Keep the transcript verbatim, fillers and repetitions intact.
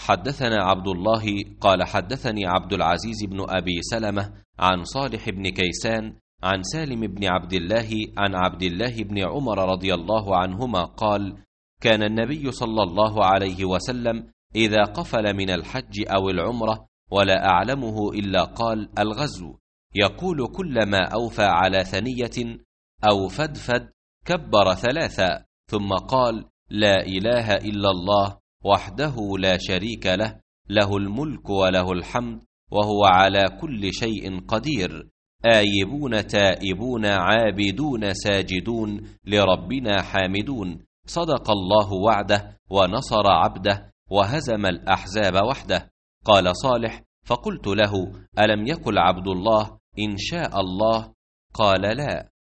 حدثنا عبد الله قال حدثني عبد العزيز بن أبي سلمة عن صالح بن كيسان عن سالم بن عبد الله عن عبد الله بن عمر رضي الله عنهما قال: كان النبي صلى الله عليه وسلم إذا قفل من الحج أو العمرة ولا أعلمه إلا قال: الغزو، يقول كلما أوفى على ثنية أو فدفد كبر ثلاثا، ثم قال: لا إله إلا الله وحده لا شريك له، له الملك وله الحمد وهو على كل شيء قدير، آيبون تائبون عابدون ساجدون لربنا حامدون، صدق الله وعده ونصر عبده وهزم الأحزاب وحده. قال صالح: فقلت له: ألم يقل عبد الله إن شاء الله؟ قال: لا.